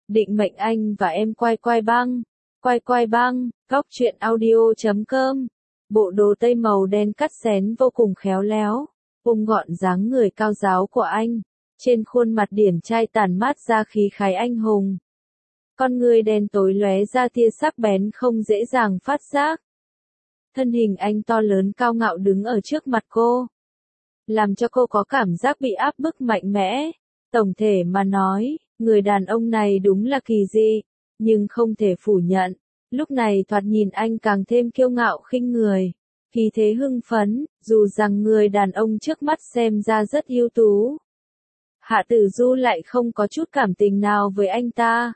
Định mệnh anh và em quay quay băng. Quay quay băng, góc truyện audio.com. Bộ đồ tây màu đen cắt xén vô cùng khéo léo, ôm gọn dáng người cao ráo của anh. Trên khuôn mặt điển trai tản mát ra khí khái anh hùng. Con người đen tối lóe ra tia sắc bén không dễ dàng phát giác. Thân hình anh to lớn cao ngạo đứng ở trước mặt cô, làm cho cô có cảm giác bị áp bức mạnh mẽ. Tổng thể mà nói, người đàn ông này đúng là kỳ dị, nhưng không thể phủ nhận, lúc này thoạt nhìn anh càng thêm kiêu ngạo khinh người, khí thế hưng phấn, dù rằng người đàn ông trước mắt xem ra rất ưu tú. Hạ Tử Du lại không có chút cảm tình nào với anh ta.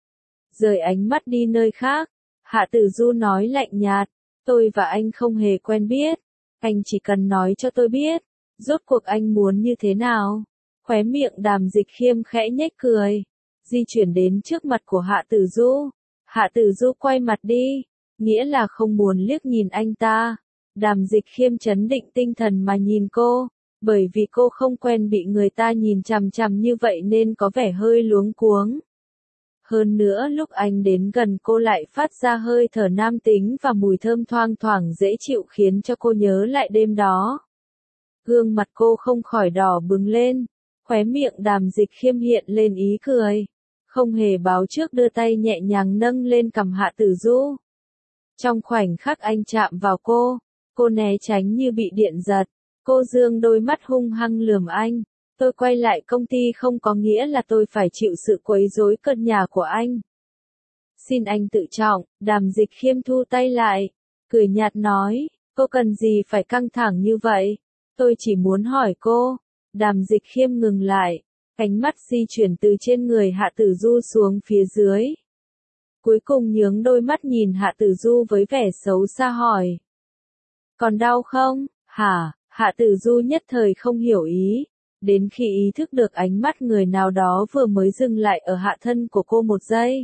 Rời ánh mắt đi nơi khác, Hạ Tử Du nói lạnh nhạt, tôi và anh không hề quen biết, anh chỉ cần nói cho tôi biết, rốt cuộc anh muốn như thế nào. Khóe miệng Đàm Dịch Khiêm khẽ nhếch cười, di chuyển đến trước mặt của Hạ Tử Du. Hạ Tử Du quay mặt đi, nghĩa là không muốn liếc nhìn anh ta. Đàm Dịch Khiêm trấn định tinh thần mà nhìn cô, bởi vì cô không quen bị người ta nhìn chằm chằm như vậy nên có vẻ hơi luống cuống. Hơn nữa lúc anh đến gần cô lại phát ra hơi thở nam tính và mùi thơm thoang thoảng dễ chịu khiến cho cô nhớ lại đêm đó. Gương mặt cô không khỏi đỏ bừng lên, khóe miệng Đàm Dịch Khiêm hiện lên ý cười, không hề báo trước đưa tay nhẹ nhàng nâng lên cằm Hạ Tử Du. Trong khoảnh khắc anh chạm vào cô né tránh như bị điện giật, cô dương đôi mắt hung hăng lườm anh. Tôi quay lại công ty không có nghĩa là tôi phải chịu sự quấy rối cợt nhả của anh. Xin anh tự trọng. Đàm Dịch Khiêm thu tay lại, cười nhạt nói, cô cần gì phải căng thẳng như vậy, tôi chỉ muốn hỏi cô. Đàm Dịch Khiêm ngừng lại, ánh mắt di chuyển từ trên người Hạ Tử Du xuống phía dưới. Cuối cùng nhướng đôi mắt nhìn Hạ Tử Du với vẻ xấu xa hỏi. Còn đau không, hả? Hạ Tử Du nhất thời không hiểu ý, đến khi ý thức được ánh mắt người nào đó vừa mới dừng lại ở hạ thân của cô một giây.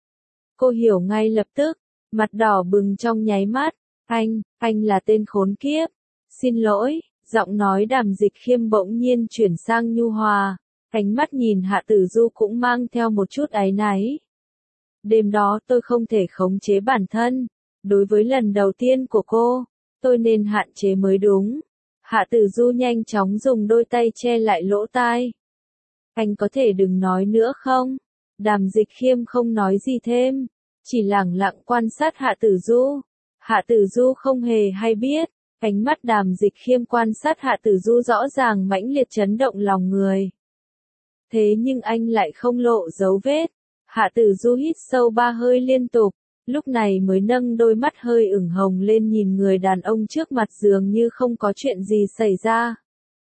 Cô hiểu ngay lập tức, mặt đỏ bừng trong nháy mắt, anh là tên khốn kiếp. Xin lỗi, giọng nói Đàm Dịch Khiêm bỗng nhiên chuyển sang nhu hòa, ánh mắt nhìn Hạ Tử Du cũng mang theo một chút áy náy. Đêm đó tôi không thể khống chế bản thân, đối với lần đầu tiên của cô, tôi nên hạn chế mới đúng. Hạ Tử Du nhanh chóng dùng đôi tay che lại lỗ tai. Anh có thể đừng nói nữa không? Đàm Dịch Khiêm không nói gì thêm, chỉ lẳng lặng quan sát Hạ Tử Du. Hạ Tử Du không hề hay biết, ánh mắt Đàm Dịch Khiêm quan sát Hạ Tử Du rõ ràng mãnh liệt chấn động lòng người. Thế nhưng anh lại không lộ dấu vết. Hạ Tử Du hít sâu 3 hơi liên tục, lúc này mới nâng đôi mắt hơi ửng hồng lên nhìn người đàn ông trước mặt dường như không có chuyện gì xảy ra.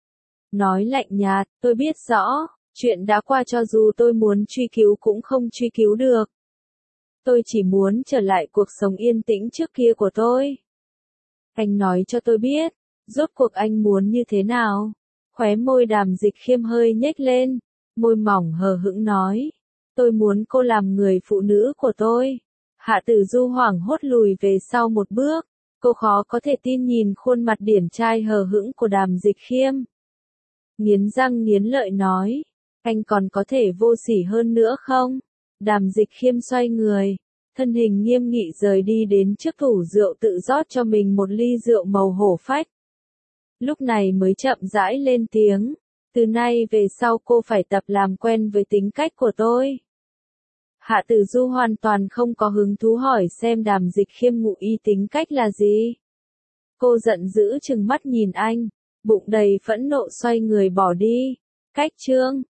Nói lạnh nhạt, tôi biết rõ, chuyện đã qua cho dù tôi muốn truy cứu cũng không truy cứu được. Tôi chỉ muốn trở lại cuộc sống yên tĩnh trước kia của tôi. Anh nói cho tôi biết, rốt cuộc anh muốn như thế nào? Khóe môi Đàm Dịch Khiêm hơi nhếch lên, môi mỏng hờ hững nói. Tôi muốn cô làm người phụ nữ của tôi. Hạ Tử Du hoảng hốt lùi về sau một bước, cô khó có thể tin nhìn khuôn mặt điển trai hờ hững của Đàm Dịch Khiêm. Nghiến răng nghiến lợi nói, anh còn có thể vô sỉ hơn nữa không? Đàm Dịch Khiêm xoay người, thân hình nghiêm nghị rời đi đến trước tủ rượu tự rót cho mình một ly rượu màu hổ phách. Lúc này mới chậm rãi lên tiếng, từ nay về sau cô phải tập làm quen với tính cách của tôi. Hạ Tử Du hoàn toàn không có hứng thú hỏi xem Đàm Dịch Khiêm ngụ ý tính cách là gì. Cô giận dữ trừng mắt nhìn anh, bụng đầy phẫn nộ xoay người bỏ đi. Cách chương